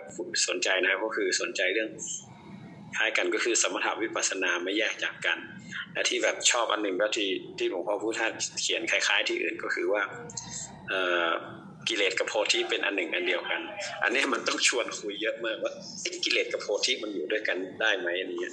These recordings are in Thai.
สนใจนะก็คือสนใจเรื่องคล้ายกันก็คือสมถะวิปัสสนาไม่แยกจากกันและที่แบบชอบอันหนึ่งก็ที่หลวงพ่อพุทธทาสเขียนคล้ายๆที่อื่นก็คือว่ากิเลสกับโพธิเป็นอันหนึ่งอันเดียวกันอันนี้มันต้องชวนคุยเยอะมากว่ากิเลสกับโพธิมันอยู่ด้วยกันได้ไหมอันนี้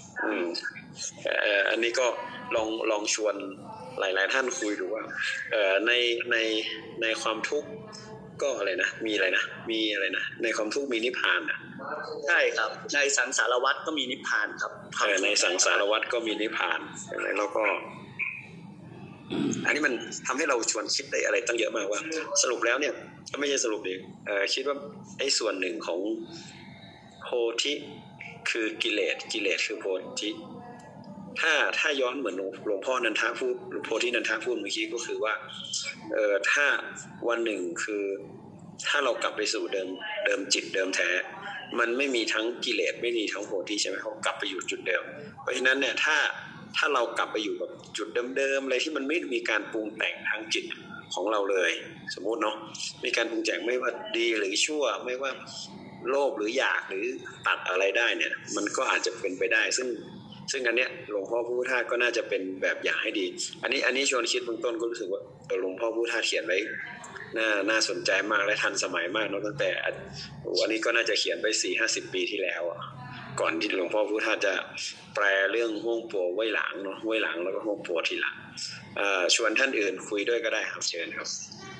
อันนี้ก็ลองชวนหลายๆท่านคุยดูว่าในความทุกข์ก็อะไรนะมีอะไรนะในความทุกข์มีนิพพานนะใช่ครับในสังสารวัฏก็มีนิพพานครับในสังสารวัฏก็มีนิพพานแล้วก็อันนี้มันทำให้เราชวนคิดได้อะไรตั้งเยอะมากว่าสรุปแล้วเนี่ยไม่ใช่สรุปดิคิดว่าไอ้ส่วนหนึ่งของโพธิคือกิเลสคือโพธิถ้าย้อนเหมือนหลวงพ่อนันทะพูดหลวงพ่อที่นันทะพูดเมื่อกี้ก็คือว่าถ้าวันหนึ่งคือถ้าเรากลับไปสู่เดิมจิตเดิมแท้มันไม่มีทั้งกิเลสไม่มีทั้งโพธิใช่ไหมเขากลับไปอยู่จุดเดิมเพราะฉะนั้นเนี่ยถ้าเรากลับไปอยู่กับจุดเดิมๆอะไรที่มันไม่มีการปรุงแต่งทางจิตของเราเลยสมมุติเนาะมีการปรุงแต่งไม่ว่าดีหรือชั่วไม่ว่าโลภหรืออยากหรือตัดอะไรได้เนี่ยมันก็อาจจะเป็นไปได้ซึ่งอันเนี้ยหลวงพ่อพุทธทาสก็น่าจะเป็นแบบอย่างให้ดีอันนี้ชวนคิดเบื้องต้นก็รู้สึกว่าหลวงพ่อพุทธทาสเขียนไว้น่าสนใจมากและทันสมัยมากเนาะตั้งแต่อันนี้ก็น่าจะเขียนไป 4-50 ปีที่แล้วก่อนที่หลวงพ่อพุทธทาสจะแปลเรื่องฮ่องปัวไว้หลังเนาะไว้หลังแล้วก็ฮ่องปัวทีหลังชวนท่านอื่นคุยด้วยก็ได้ครับเชิญครับ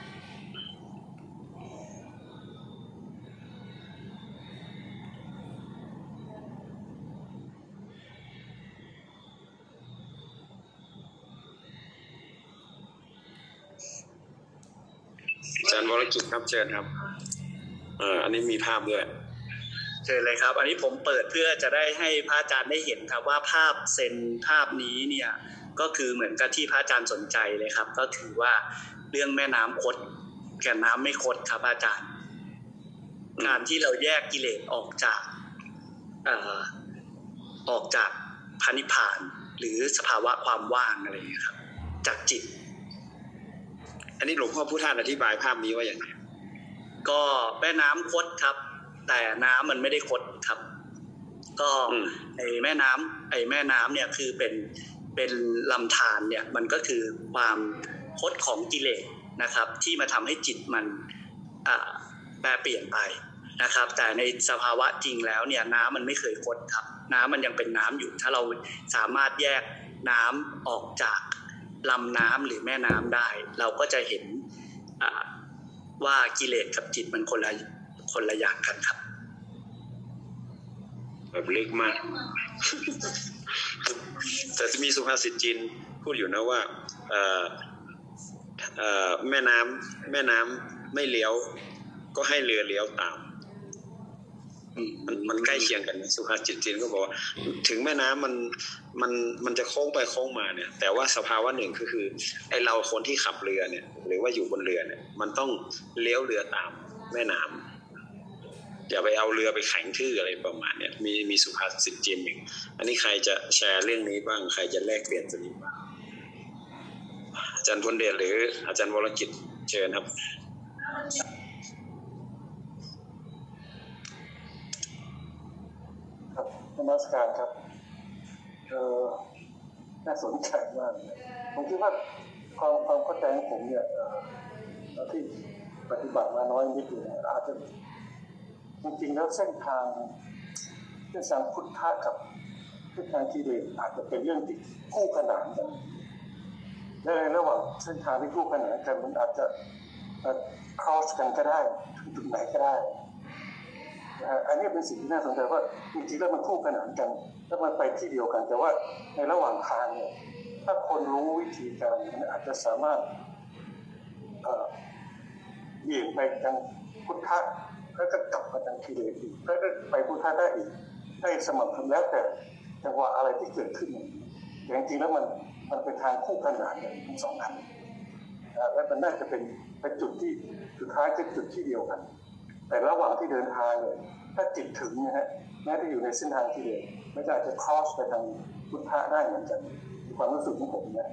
อาจารย์วรกิจครับเชิญครับอันนี้มีภาพด้วยเชิญเลยครับอันนี้ผมเปิดเพื่อจะได้ให้พระอาจารย์ได้เห็นครับว่าภาพเซนภาพนี้เนี่ยก็คือเหมือนกับที่พระอาจารย์สนใจเลยครับก็คือว่าเรื่องแม่น้ำคดกับน้ำไม่คดครับอาจารย์การที่เราแยกกิเลสออกจากพระนิพพานหรือสภาวะความว่างอะไรอย่างเงี้ยครับจากจิตอันนี้หลวงพ่อพุทธทาสอธิบายภาพนี้ว่าอย่างไรก็แม่น้ำคดครับแต่น้ำมันไม่ได้คดครับก็ไอ้แม่น้ำเนี่ยคือเป็นลำธารเนี่ยมันก็คือความคดของกิเลสนะครับที่มาทำให้จิตมันแปรเปลี่ยนไปนะครับแต่ในสภาวะจริงแล้วเนี่ยน้ำมันไม่เคยคดครับน้ำมันยังเป็นน้ำอยู่ถ้าเราสามารถแยกน้ำออกจากลำน้ำหรือแม่น้ำได้เราก็จะเห็นว่ากิเลสกับจิตมันคนละอย่างกันครับแบบเล็กมากแต่จะมีสุภาษิตจีนพูดอยู่นะว่าแม่น้ำไม่เลี้ยวก็ให้เรือเลี้ยวตามมันใกล้เคียงกันสุภาษิตจีนก็บอกว่าถึงแม่น้ำมันจะโค้งไปโค้งมาเนี่ยแต่ว่าสภาวะหนึ่งคือไอเราคนที่ขับเรือเนี่ยหรือว่าอยู่บนเรือเนี่ยมันต้องเลี้ยวเรือตามแม่น้ำอย่าไปเอาเรือไปแข่งทื่ออะไรประมาณเนี่ยมีสุภาษิตจีนหนึ่งอันนี้ใครจะแชร์เรื่องนี้บ้างใครจะแลกเปลี่ยนตัวนี้บ้างอาจารย์พลเดชหรืออาจารย์วรกิจเชิญครับนมัสการครับน่าสนใจมากผมคิดว่าความเข้าใจของผมเนี่ยที่ปฏิบัติมาน้อยนิดเดียวอาจจะจริงๆแล้วเส้นทางพุทธะกับเส้นทางกิเลสอาจจะเป็นเรื่องที่คู่ขนานกันและในระหว่างเส้นทางที่คู่ขนานกันมันอาจจะcross กันก็ได้จุดไหนก็ได้อันนี้เป็นสิ่งที่น่าสนใจว่าจริงๆแล้วมันคู่ขนานกันแล้วมันไปที่เดียวกันแต่ว่าในระหว่างทางเนี่ยถ้าคนรู้วิธีการมันอาจจะสามารถเบี่ยงไปทางพุทธะแล้วก็กลับมาทางกิเลสอีกแล้วก็ไปพุทธะได้อีกได้สม่ำเสมอแล้วแต่จังหวะอะไรที่เกิดขึ้นแต่จริงๆแล้วมันเป็นทางคู่ขนานกันทั้งสองอันและมันน่าจะเป็นจุดที่สุดท้ายคือจุดที่เดียวกันแต่ระหว่างที่เดินทางเนี่ยถ้าจิตถึงนะฮะแม้จะอยู่ในเส้นทางที่เดียวไม่อาจจะ cross ไปทางพุทธะได้เหมือนกันความรู้สึกของผมเนี่ย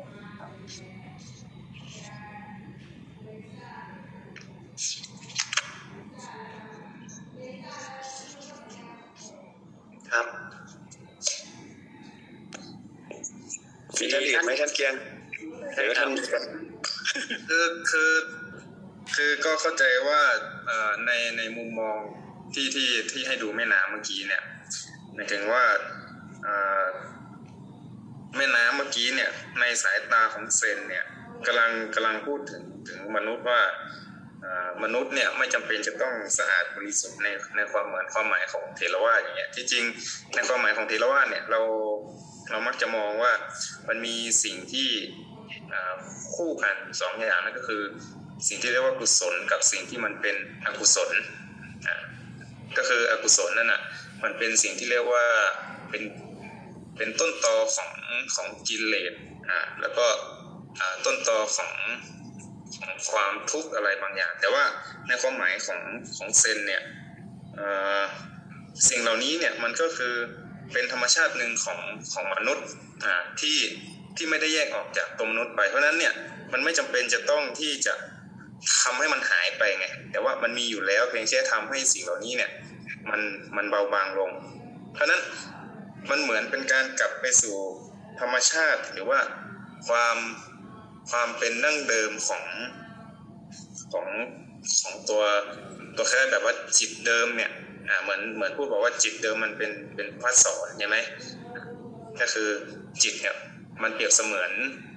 มีท่านอื่นไหมท่านเกียงหรือท่านคือก็เข้าใจว่าในมุมมองที่ให้ดูแม่น้ำเมื่อกี้เนี่ยหมายถึงว่าแม่น้ำเมื่อกี้เนี่ยในสายตาของเซนเนี่ยกำลังพูดถึงมนุษย์ว่ามนุษย์เนี่ยไม่จำเป็นจะต้องสะอาดบริสุทธิ์ในความหมายของเถรวาทอย่างเงี้ยที่จริงในความหมายของเถรวาทเนี่ยเรามักจะมองว่ามันมีสิ่งที่คู่กันสองอย่างนั่นก็คือสิ่งที่เรียกว่ากุศลกับสิ่งที่มันเป็นอกุศลก็คืออกุศลนั่นน่ะมันเป็นสิ่งที่เรียกว่าเป็นต้นตอของกิเลสแล้วก็ต้นตอของความทุกข์อะไรบางอย่างแต่ว่าในความหมายของเซนเนี่ยสิ่งเหล่านี้เนี่ยมันก็คือเป็นธรรมชาติหนึ่งของมนุษย์ที่ไม่ได้แยกออกจากตัวมนุษย์ไปเพราะนั้นเนี่ยมันไม่จำเป็นจะต้องที่จะทำให้มันหายไปไงแต่ว่ามันมีอยู่แล้วเพียงแค่ทำให้สิ่งเหล่านี้เนี่ยมันเบาบางลงเพราะนั้นมันเหมือนเป็นการกลับไปสู่ธรรมชาติหรือว่าความเป็นดั้งเดิมของตัวแค่แบบว่าจิตเดิมเนี่ยเหมือนพูดบอกว่าจิตเดิมมันเป็นพระสอนใช่ไหมก็คือจิตเนี่ยมันเปรียบเสมือน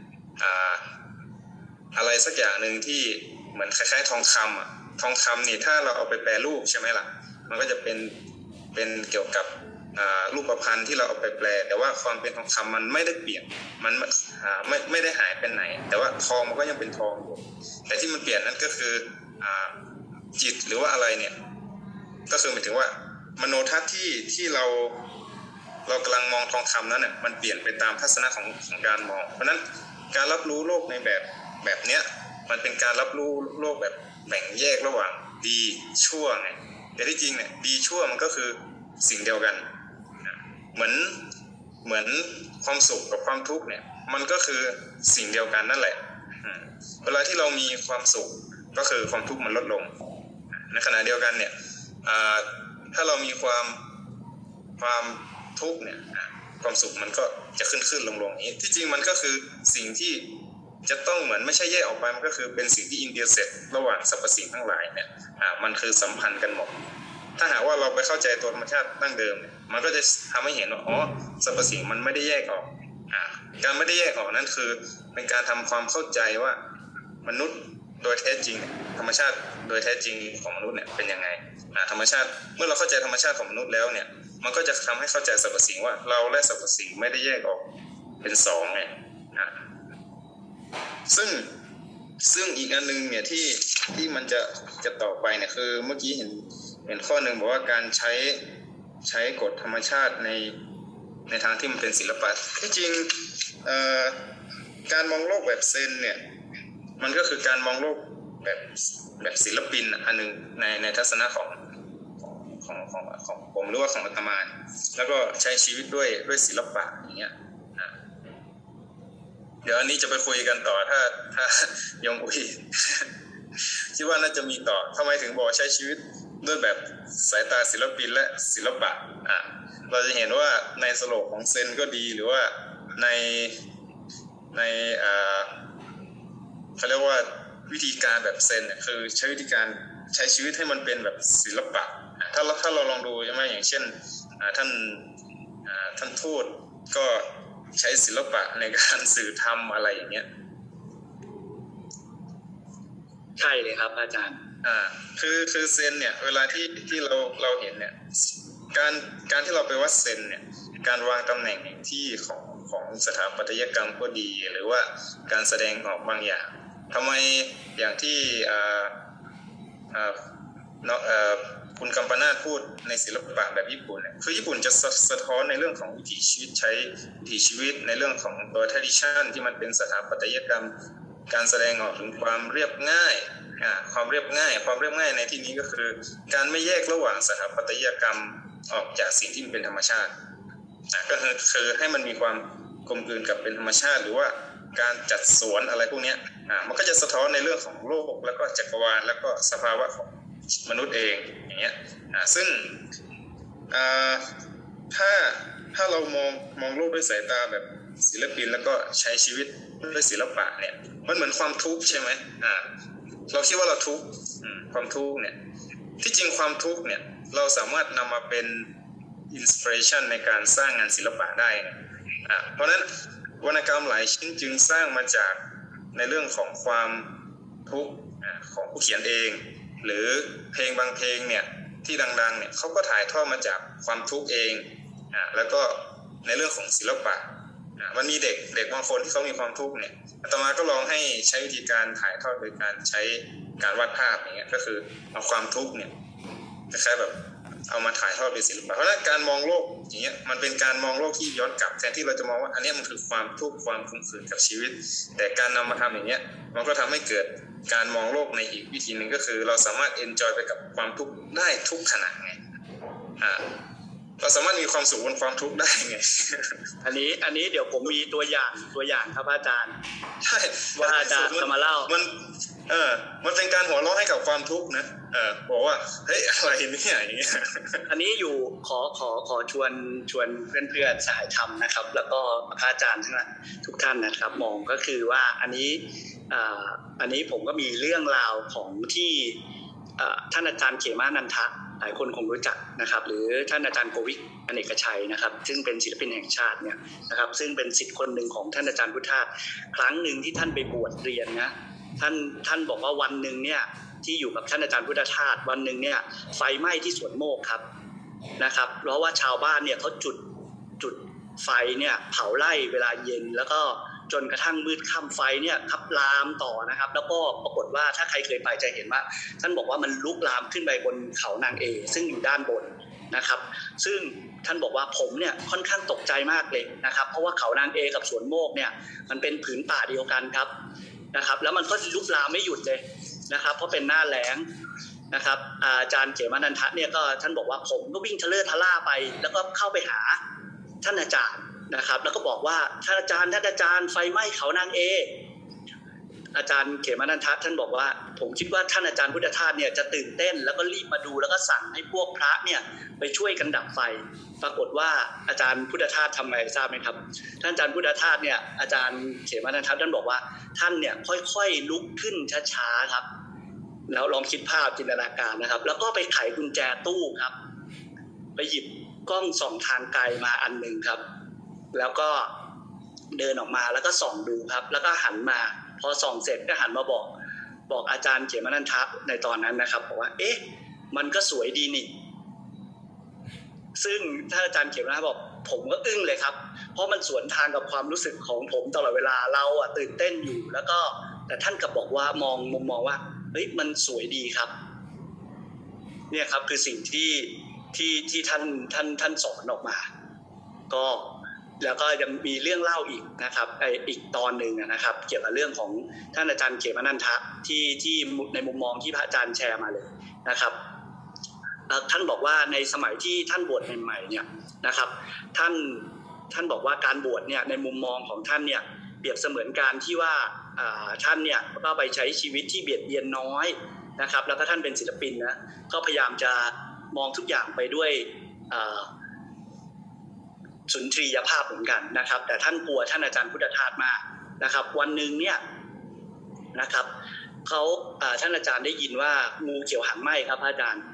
อะไรสักอย่างหนึ่งที่เหมือนคล้ายๆทองคำทองคำนี่ถ้าเราเอาไปแปรรูปใช่ไหมล่ะมันก็จะเป็นเกี่ยวกับรูปพรรณที่เราเอาไปแปลแต่ว่าความเป็นทองคำมันไม่ได้เปลี่ยนมันไม่ได้หายไปไหนแต่ว่าทองมันก็ยังเป็นทองอยู่แต่ที่มันเปลี่ยนนั่นก็คือจิตหรือว่าอะไรเนี่ยก็คือหมายถึงว่ามโนทัศน์ที่เรากำลังมองทองคำนั้นเนี่ยมันเปลี่ยนไปตามทัศนะของการมองเพราะนั้นการรับรู้โลกในแบบเนี้ยมันเป็นการรับรู้โลกแบบแบ่งแยกระหว่างดีชั่วไงแต่ที่จริงเนี่ยดีชั่วมันก็คือสิ่งเดียวกันเหมือนความสุขกับความทุกข์เนี่ยมันก็คือสิ่งเดียวกันนั่นแหละเวลาที่เรามีความสุขก็คือความทุกข์มันลดลงในขณะเดียวกันเนี่ยถ้าเรามีความทุกข์เนี่ยความสุขมันก็จะขึ้นลงอย่างนี้ที่จริงมันก็คือสิ่งที่จะต้องเหมือนไม่ใช่แยกออกไปมันก็คือเป็นสิ่งที่อินเตอร์เซ็ตระหว่างสรรพสิ่งทั้งหลายเนี่ยมันคือสัมพันธ์กันหมดถ้าหากว่าเราไปเข้าใจตัวธรรมชาติดั้งเดิมเนี่ยมันก็จะทำให้เห็นว่าสรรพสิ่งมันไม่ได้แยกออกการไม่ได้แยกออกนั่นคือเป็นการทำความเข้าใจว่ามนุษย์โดยแท้จริงธรรมชาติโดยแท้จริงของมนุษย์เนี่ยเป็นยังไงธรรมชาติเมื่อเราเข้าใจธรรมชาติของมนุษย์แล้วเนี่ยมันก็จะทำให้เข้าใจสรรพสิ่งว่าเราและสรรพสิ่งไม่ได้แยกออกเป็นสองไงซึ่งอีกอันนึงเนี่ยที่มันจะต่อไปเนี่ยคือเมื่อกี้เห็นข้อหนึ่งบอกว่าการใช้กฎธรรมชาติในทางที่มันเป็นศิลปะที่จริงการมองโลกแบบเซนเนี่ยมันก็คือการมองโลกแบบศิลปินอันนึงในทัศนะของผมหรือว่าของอาตมาแล้วก็ใช้ชีวิตด้วยศิลปะอย่างเงี้ยเดี๋ยวอันนี้จะไปคุยกันต่อถ้ายงอุ้ยคิดว่าน่าจะมีต่อทำไมถึงบอกใช้ชีวิตด้วยแบบสายตาศิลปินและศิลปะเราจะเห็นว่าในสโลกของเซนก็ดีหรือว่าในเขาเรียกว่าวิธีการแบบเซนเนี่ยคือใช้วิธีการใช้ชีวิตให้มันเป็นแบบศิลปะถ้าเราลองดูใช่ไหมอย่างเช่นท่านทูตก็ใช้ศิลปะในการสื่อธรรมอะไรอย่างเงี้ยใช่เลยครับอาจารย์คือเซนเนี่ยเวลาที่เราเห็นเนี่ยการที่เราไปวัดเซนเนี่ยการวางตำแหน่งที่ของสถาปัตยกรรมก็ดีหรือว่าการแสดงออกบางอย่างทำไมอย่างที่คุณกัมปนาทพูดในศิลปะแบบญี่ปุ่นเนี่ยคือญี่ปุ่นจะสะท้อนในเรื่องของวิถีชีวิตใช้วิถีชีวิตในเรื่องของตัว tradition ที่มันเป็นสถาปัตยกรรมการแสดงออกถึงความเรียบง่ายความเรียบง่ายในที่นี้ก็คือการไม่แยกระหว่างสถาปัตยกรรมออกจากสิ่งที่เป็นธรรมชาติก็คือให้มันมีความกลมกลืนกับเป็นธรรมชาติหรือว่าการจัดสวนอะไรพวกนี้มันก็จะสะท้อนในเรื่องของโลกแล้วก็จักรวาลแล้วก็สภาวะของมนุษย์เองอย่างเงี้ยซึ่งถ้าเรามองโลกด้วยสายตาแบบศิลปินแล้วก็ใช้ชีวิตด้วยศิลปะเนี่ยมันเหมือนความทุกข์ใช่ไหมเราคิดว่าเราทุกข์ความทุกข์เนี่ยที่จริงความทุกข์เนี่ยเราสามารถนำมาเป็นอินสปิเรชันในการสร้างงานศิลปะได้เพราะฉะนั้นวรรณกรรมหลายชิ้นจึงสร้างมาจากในเรื่องของความทุกข์ของผู้เขียนเองหรือเพลงบางเพลงเนี่ยที่ดังๆเนี่ยเขาก็ถ่ายทอดมาจากความทุกข์เองแล้วก็ในเรื่องของศิลปะมันมีเด็กบางคนที่เขามีความทุกข์เนี่ยอาตมาก็ลองให้ใช้วิธีการถ่ายทอดโดยการใช้การวาดภาพอย่างเงี้ยก็คือเอาความทุกข์เนี่ยคล้ายๆแบบเอามาถ่ายทอดเป็นศิลปะเพราะฉะนั้นการมองโลกอย่างเงี้ยมันเป็นการมองโลกที่ย้อนกลับแทนที่เราจะมองว่าอันนี้มันคือความทุกข์ความขมขื่นกับชีวิตแต่การนำมาทำอย่างเงี้ยมันก็ทำให้เกิดการมองโลกในอีกวิธีหนึ่งก็คือเราสามารถเอนจอยไปกับความทุกข์ได้ทุกขณะไงเราสามารถมีความสุขบนความทุกข์ได้ไงอันนี้เดี๋ยวผมมีตัวอย่างครับอาจารย์ใช่ว่าอาจารย์จะมาเล่ามันเป็นการหัวเราะให้กับความทุกข์นะบอกว่าเฮ้ยอะไรเนี่ยอย่างเงี้ยอันนี้อยู่ขอชวนเพื่อนๆสหายธรรมนะครับแล้วก็พระอาจารย์ทุกท่านนะครับมองก็คือว่าอันนี้ผมก็มีเรื่องราวของที่ท่านอาจารย์เขมานันทะหลายคนคงรู้จักนะครับหรือท่านอาจารย์โกวิกอเนกชัยนะครับซึ่งเป็นศิลปินแห่งชาติเนี่ยนะครับซึ่งเป็นศิษย์คนหนึ่งของท่านอาจารย์พุทธาครั้งหนึ่งที่ท่านไปบวชเรียนนะท่านบอกว่าวันหนึ่งเนี่ยที่อยู่กับท่านอาจารย์พุทธทาสวันหนึ่งเนี่ยไฟไหม้ที่สวนโมกครับนะครับเพราะว่าชาวบ้านเนี่ยเขาจุดไฟเนี่ยเผาไร่เวลาเย็นแล้วก็จนกระทั่งมืดค่ำไฟเนี่ยครับลามต่อนะครับแล้วก็ปรากฏว่าถ้าใครเคยไปจะเห็นว่าท่านบอกว่ามันลุกลามขึ้นไปบนเขานางเอซึ่งอยู่ด้านบนนะครับซึ่งท่านบอกว่าผมเนี่ยค่อนข้างตกใจมากเลยนะครับเพราะว่าเขานางเอกับสวนโมกเนี่ยมันเป็นผืนป่าเดียวกันครับนะครับแล้วมันก็ลุกลามไม่หยุดเลยนะครับเพราะเป็นหน้าแล้งนะครับอาจารย์เขมานันทะเนี่ยก็ท่านบอกว่าผมก็วิ่งทะเลทะล่าไปแล้วก็เข้าไปหาท่านอาจารย์นะครับแล้วก็บอกว่าท่านอาจารย์ไฟไหม้เขานางเออาจารย์เขมานันทะท่านบอกว่าผมคิดว่าท่านอาจารย์พุทธทาสเนี่ยจะตื่นเต้นแล้วก็รีบมาดูแล้วก็สั่งให้พวกพระเนี่ยไปช่วยกันดับไฟปรากฏว่าอาจารย์พุทธทาสทำไงทราบไหมครับท่านอาจารย์พุทธทาสเนี่ยอาจารย์เขมานันทะท่านบอกว่าท่านเนี่ยค่อยๆลุกขึ้นช้าๆครับแล้วลองคิดภาพจินตนาการนะครับแล้วก็ไปไขกุญแจตู้ครับไปหยิบกล้องส่องทางไกลมาอันนึงครับแล้วก็เดินออกมาแล้วก็ส่องดูครับแล้วก็หันมาพอส่องเสร็จก็หันมาบอกอาจารย์เขมานันทะในตอนนั้นนะครับบอกว่าเอ๊ะมันก็สวยดีนี่ซึ่งท่านอาจารย์เขมานันทะบอกผมก็อึ้งเลยครับเพราะมันสวนทางกับความรู้สึกของผมตลอดเวลาเราตื่นเต้นอยู่แล้วก็แต่ท่านกลับบอกว่ามองว่าเฮ้ยมันสวยดีครับเนี่ยครับคือสิ่งที่ท่านสอนออกมาก็แล้วก็ยังมีเรื่องเล่าอีกนะครับอีกตอนหนึ่งนะครับเกี่ยวกับเรื่องของท่านอาจารย์เขมานันทะที่ในมุมมองที่พระอาจารย์แชร์มาเลยนะครับท่านบอกว่าในสมัยที่ท่านบวชใหม่ๆเนี่ยนะครับท่านบอกว่าการบวชเนี่ยในมุมมองของท่านเนี่ยเปรียบเสมือนการที่ว่าท่านเนี่ยก็ไปใช้ชีวิตที่เบียดเบียนน้อยนะครับแล้วก็ท่านเป็นศิลปินนะก็พยายามจะมองทุกอย่างไปด้วยสุนทรียภาพเหมือนกันนะครับแต่ท่านกลัวท่านอาจารย์พุทธทาสมากนะครับวันหนึ่งเนี่ยนะครับท่านอาจารย์ได้ยินว่างูเขียวหางไหม้ครับอาจารย์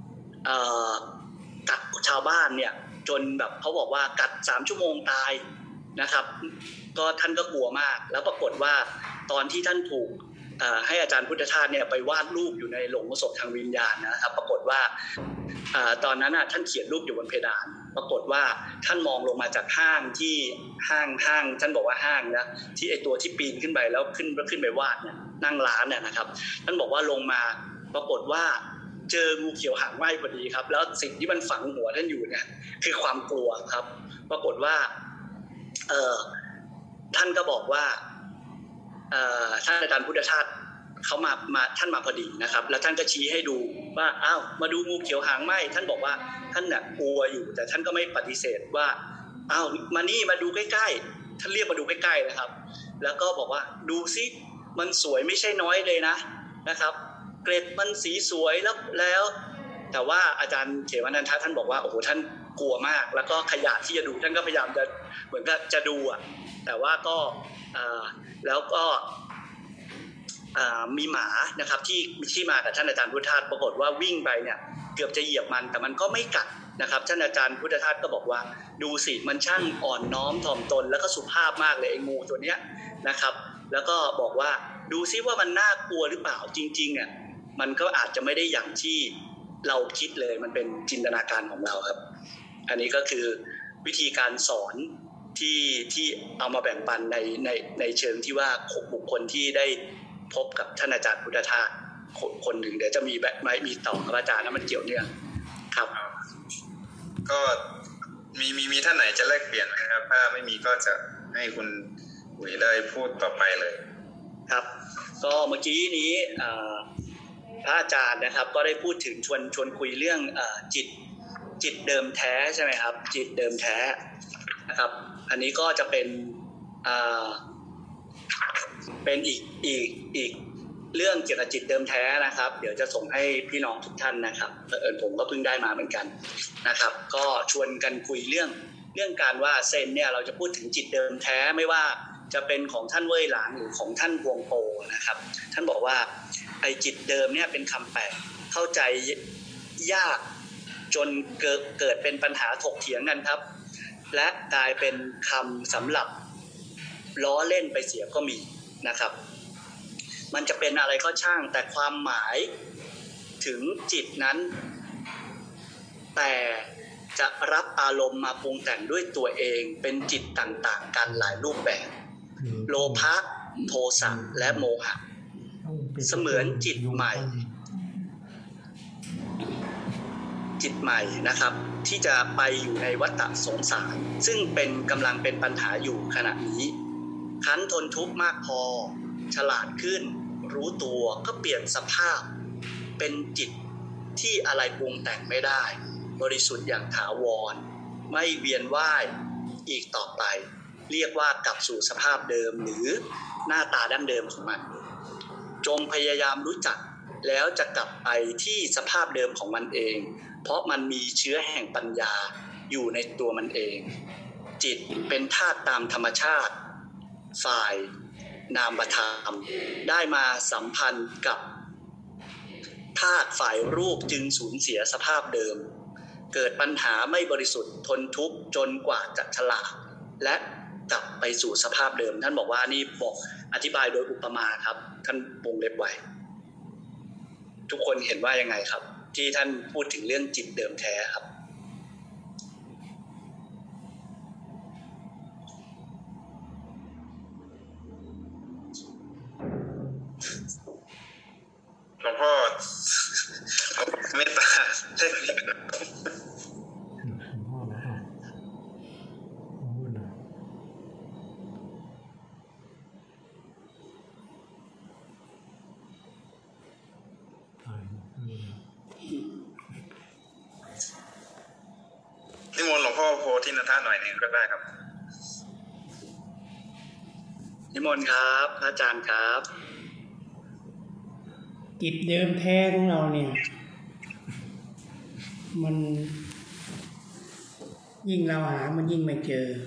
กัดชาวบ้านเนี่ยจนแบบเขาบอกว่ากัด3 ชั่วโมงตายนะครับก็ท่านก็กลัวมากแล้วปรากฏว่าตอนที่ท่านถูกให้อาจารย์พุทธทาสเนี่ยไปวาดรูปอยู่ในโลงศพทางวิญญาณนะครับปรากฏว่าตอนนั้นท่านเขียนรูปอยู่บนเพดานปรากฏว่าท่านมองลงมาจากห้างที่ห้างท่านบอกว่าห้างนะที่ไอตัวที่ปีนขึ้นไปแล้วขึ้นไปวาดเนี่ยนั่งร้านเนี่ยนะครับท่านบอกว่าลงมาปรากฏว่าเจองูเขียวหางไหม้พอดีครับแล้วสิ่งที่มันฝังหัวท่านอยู่เนี่ยคือความกลัวครับปรากฏว่าท่านก็บอกว่าท่านอาจารย์พุทธทาสเขามาท่านมาพอดีนะครับแล้วท่านก็ชี้ให้ดูว่าอ้าวมาดูงูเขียวหางไหม้ท่านบอกว่าท่านน่ะกลัวอยู่แต่ท่านก็ไม่ปฏิเสธว่าอ้าวมานี่มาดูใกล้ๆท่านเรียกมาดูใกล้ๆนะครับแล้วก็บอกว่าดูสิมันสวยไม่ใช่น้อยเลยนะครับเกล็ดมันสีสวยแล้วแต่ว่าอาจารย์เขมนันทท่านบอกว่าโอ้โหท่านกลัวมากแล้วก็ขยันที่จะดูท่านก็พยายามจะเหมือนกับจะดูแต่ว่าก็แล้วก็มีหมานะครับที่มากับท่านอาจารย์พุทธทาสปรากฏว่าวิ่งไปเนี่ยเกือบจะเหยียบมันแต่มันก็ไม่กัดนะครับท่านอาจารย์พุทธทาสก็บอกว่าดูสิมันช่างอ่อนน้อมถ่อมตนแล้วก็สุภาพมากเลยไอ้งูตัวเนี้ยนะครับแล้วก็บอกว่าดูซิว่ามันน่ากลัวหรือเปล่าจริงๆเนี่ยมันก็อาจจะไม่ได้อย่างที่เราคิดเลยมันเป็นจินตนาการของเราครับอันนี้ก็คือวิธีการสอนที่เอามาแบ่งปันในเชิงที่ว่าบุคคลที่ได้พบกับท่านอาจารย์พุทธทาสคนหนึ่งเดี๋ยวจะมีต่อครับอาจารย์แล้วมันเกี่ยวเนื่องครับก็มีท่านไหนจะแลกเปลี่ยนไหมครับถ้าไม่มีก็จะให้คุณอุ๋ยได้พูดต่อไปเลยครับก็เมื่อกี้นี้พระอาจารย์นะครับก็ได้พูดถึงชวนคุยเรื่องจิตเดิมแท้ใช่ไหมครับจิตเดิมแท้นะครับอันนี้ก็จะเป็นอีกเรื่องเกี่ยวกับจิตเดิมแท้นะครับเดี๋ยวจะส่งให้พี่น้องทุกท่านนะครับผมก็เพิ่งได้มาเหมือนกันนะครับก็ชวนกันคุยเรื่องการว่าเซนเนี่ยเราจะพูดถึงจิตเดิมแท้ไม่ว่าจะเป็นของท่านเว่ยหลางหรือของท่านฮวงโปนะครับท่านบอกว่าไอ้จิตเดิมเนี่ยเป็นคำแปลเข้าใจยากจนเกิดเป็นปัญหาถกเถียงกันครับและกลายเป็นคำสำหรับล้อเล่นไปเสียก็มีนะครับมันจะเป็นอะไรก็ช่างแต่ความหมายถึงจิตนั้นแต่จะรับอารมณ์มาปรุงแต่งด้วยตัวเองเป็นจิตต่างๆกันหลายรูปแบบโลภะโทสะและโมหะเสมือนจิตใหม่นะครับที่จะไปอยู่ในวัฏสงสารซึ่งกำลังเป็นปัญหาอยู่ขณะนี้ขันทนทุกข์มากพอฉลาดขึ้นรู้ตัวก็เปลี่ยนสภาพเป็นจิตที่อะไรปรุงแต่งไม่ได้บริสุทธิ์อย่างถาวรไม่เวียนว่ายอีกต่อไปเรียกว่ากลับสู่สภาพเดิมหรือหน้าตาดั้งเดิมของมันจงพยายามรู้จักแล้วจะกลับไปที่สภาพเดิมของมันเองเพราะมันมีเชื้อแห่งปัญญาอยู่ในตัวมันเองจิตเป็นธาตุตามธรรมชาติฝ่ายนามธรรมได้มาสัมพันธ์กับธาตุฝ่ายรูปจึงสูญเสียสภาพเดิมเกิดปัญหาไม่บริสุทธิ์ทนทุกข์จนกว่าจะฉลาดและกลับไปสู่สภาพเดิมท่านบอกว่านี่บอกอธิบายโดยอุปมาครับท่านวงเล็บไว้ทุกคนเห็นว่ายังไงครับที่ท่านพูดถึงเรื่องจิตเดิมแท้ครับหลวงพ่อเมตตาใช่ไหมนิมนต์หลวงพ่อโพธินันทหน่อยหนึ่งก็ได้ครับนิมนต์ครับอาจารย์ครับจิตเดิมแท้ของเราเนี่ยมันยิ่งเราหามันยิ่งไม่เจอ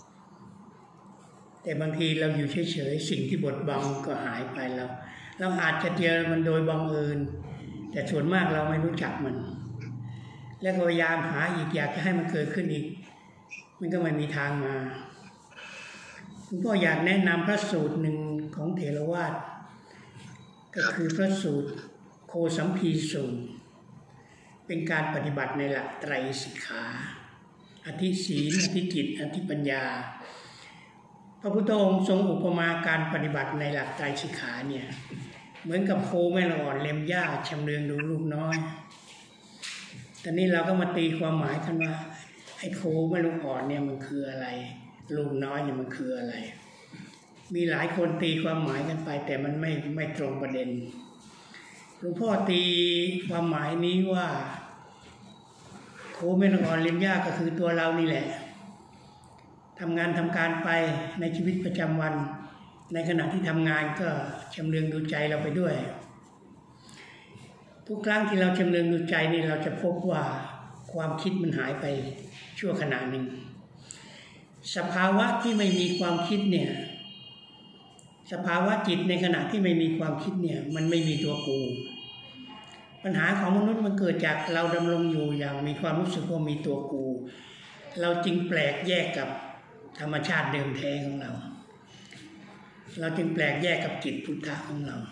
แต่บางทีเราอยู่เฉยๆสิ่งที่บดบังก็หายไปเราอาจจะเจอมันโดยบังเอิญแต่ส่วนมากเราไม่รู้จักมันและพยายามหาอีกอยากจะให้มันเกิดขึ้นอีกมันก็ไม่มีทางมาผมก็อยากแนะนำพระสูตรหนึ่งของเถรวาทก็คือพระสูตรโคสัมพีสูตรเป็นการปฏิบัติในหลักไตรสิกขาอธิศีลอธิจิตอธิปัญญาพระพุทธองค์ทรงอุปมาการปฏิบัติในหลักไตรสิกขาเนี่ยเหมือนกับโคแม่ละอ่อนเล็มหญ้าชำเลืองดูลูกน้อยแต่นี่เราก็มาตีความหมายกันว่าไอ้โคแม่ลูกอ่อนเนี่ยมันคืออะไรลูกน้อยเนี่ยมันคืออะไรมีหลายคนตีความหมายกันไปแต่มันไม่ตรงประเด็นหลวงพ่อตีความหมายนี้ว่าโคแม่ลูกอ่อนเล็มหญ้าก็คือตัวเรานี่แหละทำงานทำการไปในชีวิตประจำวันในขณะที่ทำงานก็ชำเลืองดูใจเราไปด้วยทุกครั้งที่เราชำเลืองดูใจนี่เราจะพบว่าความคิดมันหายไปชั่วขณะหนึ่งสภาวะที่ไม่มีความคิดเนี่ยสภาวะจิตในขณะที่ไม่มีความคิดเนี่ยมันไม่มีตัวกูปัญหาของมนุษย์มันเกิดจากเราดำรงอยู่อย่างมีความรู้สึกว่ามีตัวกูเราจึงแปลกแยกกับธรรมชาติเดิมแท้ของเราจึงแปลกแยกกับจิตพุทธะของเรา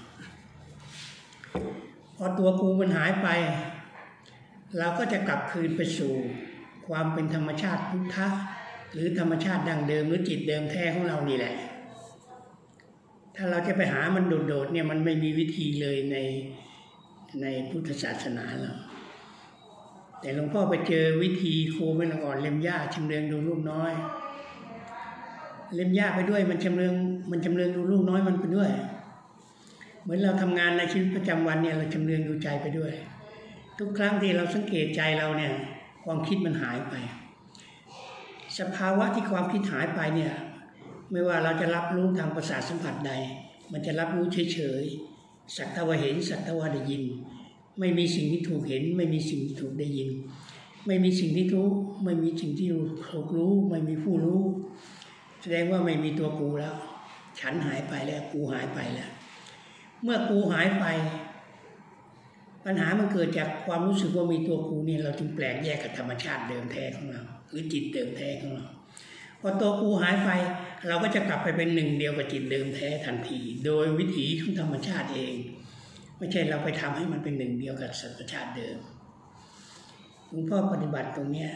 พอตัวกูมันหายไปเราก็จะกลับคืนไปสู่ความเป็นธรรมชาติพุทธะหรือธรรมชาติดั้งเดิมหรือจิตเดิมแท้ของเรานี่แหละถ้าเราจะไปหามันโดดๆเนี่ยมันไม่มีวิธีเลยในพุทธศาสนาเราแต่หลวงพ่อไปเจอวิธีโคไม่ละอ่อนเล็มหญ้าชำเลืองดูลูกน้อยเล็มหญ้าไปด้วยมันชำเลืองดูลูกน้อยมันไปด้วยเหมือนเราทำงานในชีวิตประจำวันเนี่ยเราชำเลืองดูใจไปด้วยทุกครั้งที่เราสังเกตใจเราเนี่ยความคิดมันหายไปสภาวะที่ความคิดหายไปเนี่ยไม่ว่าเราจะรับรู้ทางประสาทสัมผัสใดมันจะรับรู้เฉยๆสักแต่ว่าเห็นสักแต่ว่าได้ยินไม่มีสิ่งที่ถูกเห็นไม่มีสิ่งที่ถูกได้ยินไม่มีสิ่งที่รู้ไม่มีสิ่งที่ถูกรู้ไม่มีผู้รู้แสดงว่าไม่มีตัวกูแล้วฉันหายไปแล้วกูหายไปแล้วเมื่อกูหายไปปัญหามันเกิดจากความรู้สึกว่ามีตัวกูเนี่ยเราจึงแปลกแยกกับธรรมชาติเดิมแท้ของเราหรือจิตเดิมแท้ของเราพอตัวกูหายไปเราก็จะกลับไปเป็นหนึ่งเดียวกับจิตเดิมแท้ทันทีโดยวิถีของธรรมชาติเองไม่ใช่เราไปทำให้มันเป็นหนึ่งเดียวกับธรรมชาติเดิมหลวงพ่อปฏิบัติตรงเนี้ย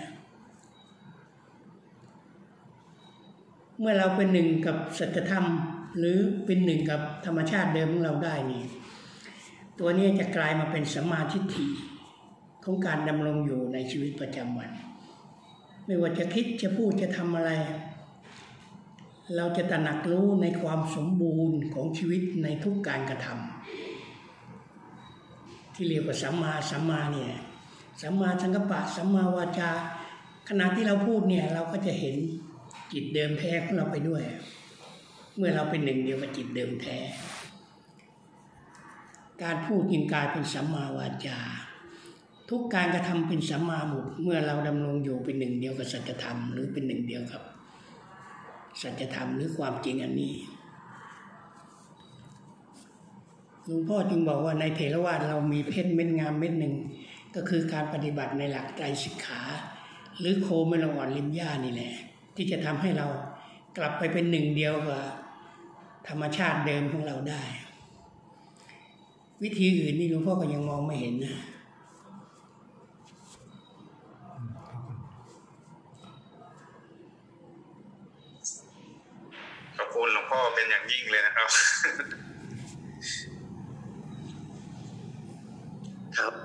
เมื่อเราเป็นหนึ่งกับสัจธรรมหรือเป็นหนึ่งกับธรรมชาติเดิมของเราได้นี่ตัวนี้จะกลายมาเป็นสัมมาทิฏฐิของการดำรงอยู่ในชีวิตประจำวันไม่ว่าจะคิดจะพูดจะทำอะไรเราจะตระหนักรู้ในความสมบูรณ์ของชีวิตในทุกการกระทำที่เรียกว่าสัมมาเนี่ยสัมมาสังกัปปะสัมมาวาจาขณะที่เราพูดเนี่ยเราก็จะเห็นจิตเดิมแท้ของเราไปด้วยเมื่อเราเป็นหนึ่งเดียวกับจิตเดิมแท้การพูดจึงกลายเป็นสัมมาวาจาทุกการกระทำเป็นสัมมาหมดเมื่อเราดำรงอยู่เป็นหนึ่งเดียวกับสัจธรรมหรือเป็นหนึ่งเดียวกับสัจธรรมหรือความจริงอันนี้หลวงพ่อจึงบอกว่าในเถรวาทเรามีเพชรเม็ดงามเม็ดหนึ่งก็คือการปฏิบัติในหลักไตรสิกขาหรือโคไม่ละอ่อนลิ้มย่านี่แหละที่จะทำให้เรากลับไปเป็นหนึ่งเดียวกับธรรมชาติเดิมของเราได้วิธีอื่นนี่หลวงพ่อก็ยังมองไม่เห็นนะขอบคุณหลวงพ่อเป็นอย่างยิ่งเลยนะครับครับ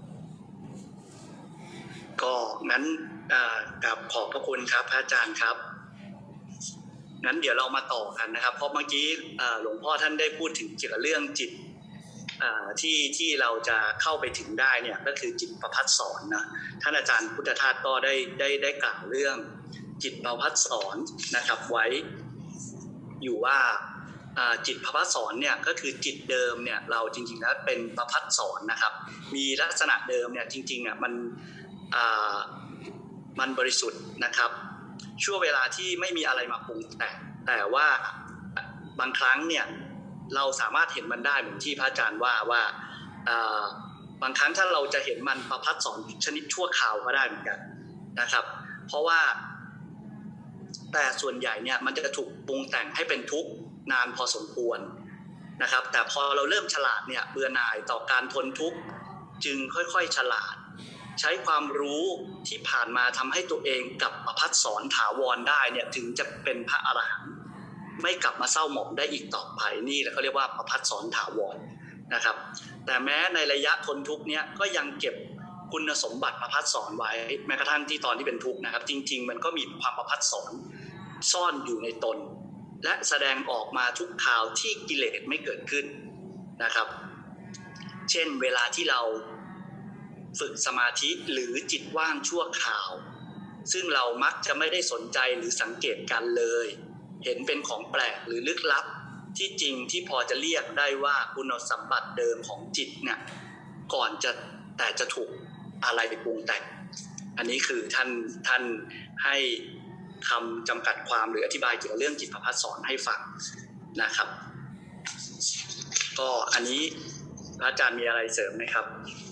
ก็งั้นกับขอบพระคุณครับพระอาจารย์ครับงั้นเดี๋ยวเรามาต่อกันนะครับเพราะเมื่อกี้หลวงพ่อท่านได้พูดถึงเกี่ยวกับเรื่องจิตที่เราจะเข้าไปถึงได้เนี่ยก็คือจิตประภัสสรนะท่านอาจารย์พุทธทาสก็ได้กล่าวเรื่องจิตประภัสสรนะครับไว้อยู่ว่าจิตประภัสสรเนี่ยก็คือจิตเดิมเนี่ยเราจริงๆแล้วเป็นประภัสสรนะครับมีลักษณะเดิมเนี่ยจริงๆเนี่ยมันบริสุทธิ์นะครับช่วงเวลาที่ไม่มีอะไรมาปรุงแต่ว่าบางครั้งเนี่ยเราสามารถเห็นมันได้เหมือนที่พระอาจารย์ว่าบางครั้งถ้าเราจะเห็นมันประภัสสรชนิดชั่วคราวก็ได้เหมือนกันนะครับเพราะว่าแต่ส่วนใหญ่เนี่ยมันจะถูกปรุงแต่งให้เป็นทุกข์นานพอสมควรนะครับแต่พอเราเริ่มฉลาดเนี่ยเบื่อหน่ายต่อการทนทุกข์จึงค่อยๆฉลาดใช้ความรู้ที่ผ่านมาทำให้ตัวเองกลับมาพัดสอนถาวรได้เนี่ยถึงจะเป็นพระอรหันต์ไม่กลับมาเศร้าหมองได้อีกต่อไปนี่แหละเขาเรียกว่าประภัสสรถาวรนะครับแต่แม้ในระยะทนทุกข์เนี่ยก็ยังเก็บคุณสมบัติประภัสสรไว้แม้กระทั่งที่ตอนที่เป็นทุกข์นะครับจริงๆมันก็มีความประภัสสรซ่อนอยู่ในตนและแสดงออกมาทุกคราวที่กิเลสไม่เกิดขึ้นนะครับเช่นเวลาที่เราฝึกสมาธิหรือจิตว่างชั่วคราวซึ่งเรามักจะไม่ได้สนใจหรือสังเกตกันเลยเห็นเป็นของแปลกหรือลึกลับที่จริงที่พอจะเรียกได้ว่าคุณสมบัติเดิมของจิตเนี่ยก่อนจะถูกอะไรไปปรุงแต่งอันนี้คือท่านให้คำจำกัดความหรืออธิบายเกี่ยวกับเรื่องจิตประภัสสอนให้ฟังนะครับก็อันนี้พระอาจารย์มีอะไรเสริมไหมครับ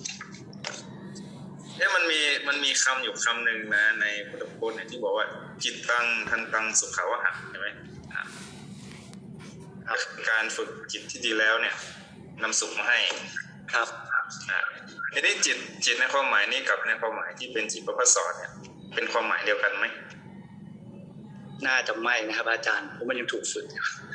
มันมีคำอยู่คำหนึ่งนะในพุทธพจน์เนี่ยที่บอกว่าจิตตังทันตังสุขาวหะใช่ไหมการฝึกจิตที่ดีแล้วเนี่ยนำสุขมาให้ครับทีนี้จิตในความหมายนี้กับในความหมายที่เป็นจิตประภัสสอนเนี่ยเป็นความหมายเดียวกันไหมน่าจะไม่นะครับอาจารย์เพราะมันยังถูกฝึก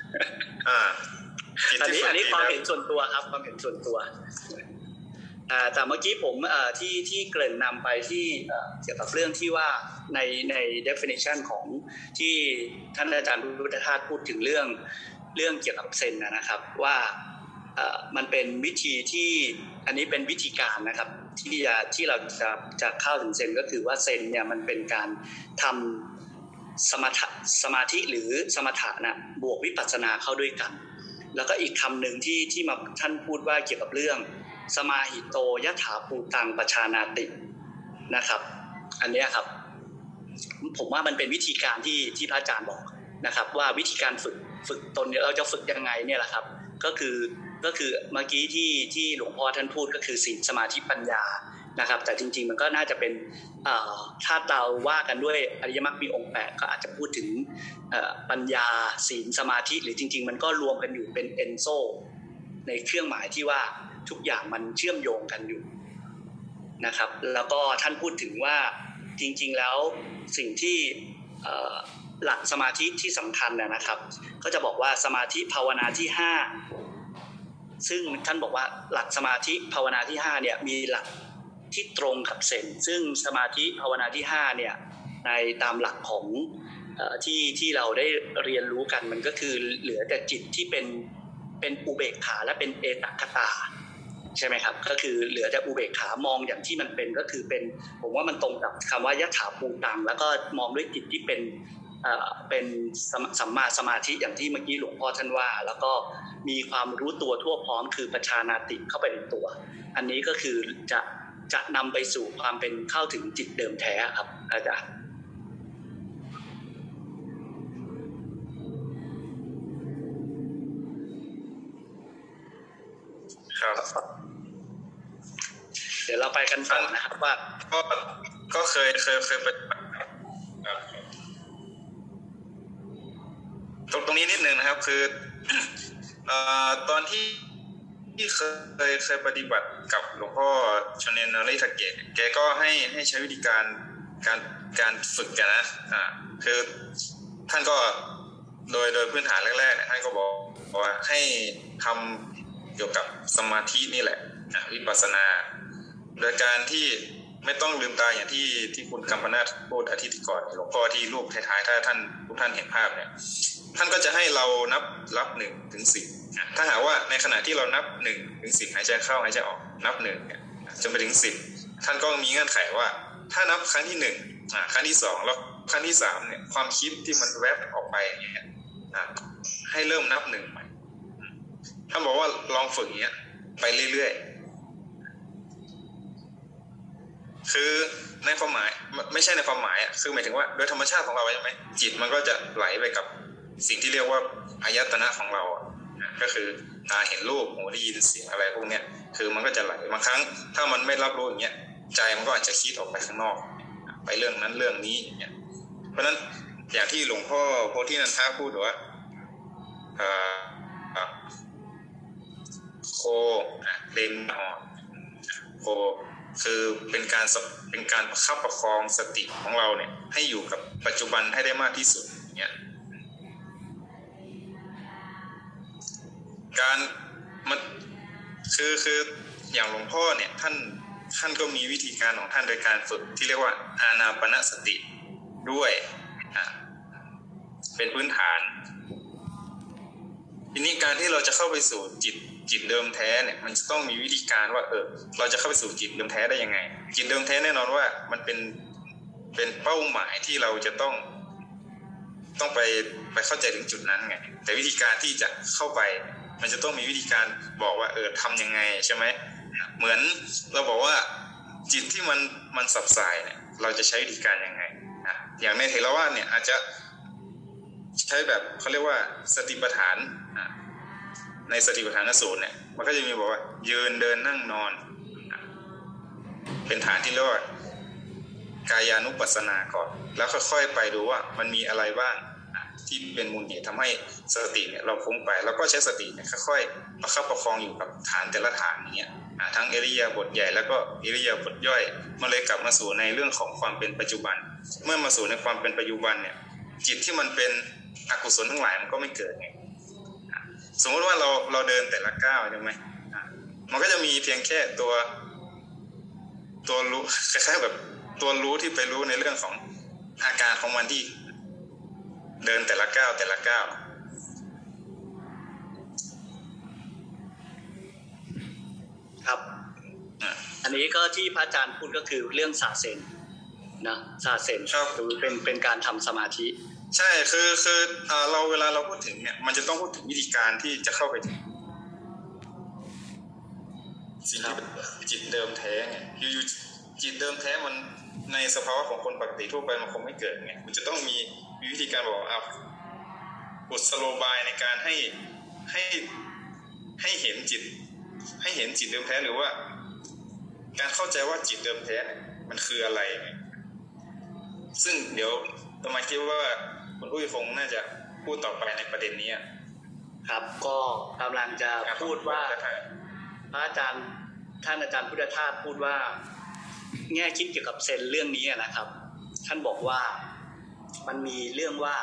อันนี้ความเห็นส่วนตัวครับความเห็นส่วนตัวแต่เมื่อกี้ผมที่เกริ่นนำไปที่เกี่ยวกับเรื่องที่ว่าใน definition ของที่ท่านอาจารย์พุทธทาสพูดถึงเรื่องเกี่ยวกับเซนนะครับว่ามันเป็นวิธีที่อันนี้เป็นวิธีการนะครับที่เราจะเข้าถึงเซนก็คือว่าเซนเนี่ยมันเป็นการทำสมาธิหรือสมถะนะบวกวิปัสสนาเข้าด้วยกันแล้วก็อีกคำหนึ่งที่มาท่านพูดว่าเกี่ยวกับเรื่องสมาหิโตยถาภูตังปชานาตินะครับอันนี้ครับผมว่ามันเป็นวิธีการที่พระอาจารย์บอกนะครับว่าวิธีการฝึกตนเราจะฝึกยังไงเนี่ยแหละครับก็คือเมื่อกี้ที่หลวงพ่อท่านพูดก็คือศีลสมาธิปัญญานะครับแต่จริงๆมันก็น่าจะเป็นถ้าเราว่ากันด้วยอริยมรรคมีองค์8ก็อาจจะพูดถึงปัญญาศีลสมาธิหรือจริงๆมันก็รวมกันอยู่เป็นเอนโซในเครื่องหมายที่ว่าทุกอย่างมันเชื่อมโยงกันอยู่นะครับแล้วก็ท่านพูดถึงว่าจริงๆแล้วสิ่งที่หลักสมาธิที่สำคัญนะครับก็จะบอกว่าสมาธิภาวนาที่5ซึ่งท่านบอกว่าหลักสมาธิภาวนาที่5เนี่ยมีหลักที่ตรงกับเซนซึ่งสมาธิภาวนาที่5เนี่ยในตามหลักของที่เราได้เรียนรู้กันมันก็คือเหลือแต่จิตที่เป็นอุเบกขาและเป็นเอตัคคตาใช่ไหมครับก็คือเหลือแต่อุเบกขามองอย่างที่มันเป็นก็คือเป็นผมว่ามันตรงกับคำว่ายถาภูตังแล้วก็มองด้วยจิตที่เป็นสัมมาสมาธิอย่างที่เมื่อกี้หลวงพ่อท่านว่าแล้วก็มีความรู้ตัวทั่วพร้อมคือปัจจานาติเข้าไปในตัวอันนี้ก็คือจะนำไปสู่ความเป็นเข้าถึงจิตเดิมแท้ครับอาจารย์ครับเดี๋ยวเราไปกันต่อนะครับว่าก็เคยไปตรงนี้นิดนึงนะครับคือตอนที่เคยปฏิบัติกับหลวงพ่อชเนนริทเกตแกก็ให้ใช้วิธีการฝึกกันนะคือท่านก็โดยพื้นฐานแรกๆท่านก็บอกว่าให้ทำเกี่ยวกับสมาธินี่แหละวิปัสสนาโดยการที่ไม่ต้องลืมตาอย่างที่คุณกัมปนาทพูดอาทิตย์ก่อนหลวงพ่อที่รูปท้ายๆถ้าทุกท่านเห็นภาพเนี่ยท่านก็จะให้เรานับ1 ถึง 10ถ้าหากว่าในขณะที่เรานับ1 ถึง 10หายใจเข้าหายใจออกนับ1เนี่ยจนไปถึง10ท่านก็มีเงื่อนไขว่าถ้านับครั้งที่1ครั้งที่2แล้วครั้งที่3เนี่ยความคิดที่มันแวบออกไปเนี่ยให้เริ่มนับ1ใหม่ท่านบอกว่าลองฝึกอย่างเงี้ยไปเรื่อยๆคือในความหมายไม่ใช่ในความหมายคือหมายถึงว่าโดยธรรมชาติของเราใช่ไหมจิตมันก็จะไหลไปกับสิ่งที่เรียกว่าอายตนะของเราก็คือตาเห็นรูปหูได้ยินเสียงอะไรพวกเนี้ยคือมันก็จะไหลบางครั้งถ้ามันไม่รับรู้อย่างเงี้ยใจมันก็อาจจะคิดออกไปข้างนอกไปเรื่องนั้นเรื่องนี้อย่างเงี้ยเพราะฉะนั้นอย่างที่หลวงพ่อโพธินันทพูดว่าโคเล่มอ่อนโคคือเป็นการประคับประคองสติของเราเนี่ยให้อยู่กับปัจจุบันให้ได้มากที่สุดเนี่ยการมันคืออย่างหลวงพ่อเนี่ยท่านก็มีวิธีการของท่านโดยการฝึกที่เรียกว่าอานาปานสติด้วยเป็นพื้นฐานทีนี้การที่เราจะเข้าไปสู่จิตเดิมแท้เนี่ยมันจะต้องมีวิธีการว่าเราจะเข้าไปสู่จิตเดิมแท้ได้ยังไงจิตเดิมแท้แน่นอนว่ามันเป็นเป้าหมายที่เราจะต้องไปเข้าใจถึงจุดนั้นไงแต่วิธีการที่จะเข้าไปมันจะต้องมีวิธีการบอกว่าทำยังไงใช่ไหมเหมือนเราบอกว่าจิตที่มันสับสายเนี่ยเราจะใช้วิธีการยังไงอย่างในเถรวาทเนี่ยอาจจะใช้แบบเขาเรียกว่าสติปัฏฐานในสติปัฏฐานสูตรเนี่ยมันก็จะมีบอกว่ายืนเดินนั่งนอนเป็นฐานที่เรียกว่ากายานุปัสสนาก่อนแล้วค่อยๆไปดูว่ามันมีอะไรบ้างที่เป็นมูลเหตุทำให้สติเนี่ยเราฟุ้งไปแล้วก็ใช้สติเนี่ยค่อยๆประคับประคองอยู่กับฐานแต่ละฐานอย่างเงี้ยทั้งอิริยาบถใหญ่แล้วก็อิริยาบถย่อยมันเลยกลับมาสู่ในเรื่องของความเป็นปัจจุบันเมื่อมาสู่ในความเป็นปัจจุบันเนี่ยจิตที่มันเป็นอกุศลทั้งหลายมันก็ไม่เกิดไงสมมติว่าเราเดินแต่ละก้าวใช่ไหมมันก็จะมีเพียงแค่ตัวรู้คล้ายๆแบบตัวรู้ที่ไปรู้ในเรื่องของอาการของมันที่เดินแต่ละก้าวครับอันนี้ก็ที่พระอาจารย์พูดก็คือเรื่องซาเซ็นนะซาเซ็นคือเป็นการทำสมาธิใช่คือเราเวลาเราพูดถึงเนี่ยมันจะต้องพูดถึงวิธีการที่จะเข้าไปถึงสิ่งที่จิตเดิมแท้ไงอยู่จิตเดิมแท้มันในสภาวะของคนปกติทั่วไปมันคงไม่เกิดไงมันจะต้องมีวิธีการบอกกุศโลบายในการให้เห็นจิตเดิมแท้หรือว่าการเข้าใจว่าจิตเดิมแท้เนี่ยมันคืออะไรซึ่งเดี๋ยวต่อมาคิดว่าคุณอุ้ยคงน่าจะพูดต่อไปในประเด็นนี้ครับก็กำลังจะพูดว่าพระอาจารย์ท่านอาจารย์พุทธทาสพูดว่าแง่คิดเกี่ยวกับเซนเรื่องนี้นะครับท่านบอกว่ามันมีเรื่องว่า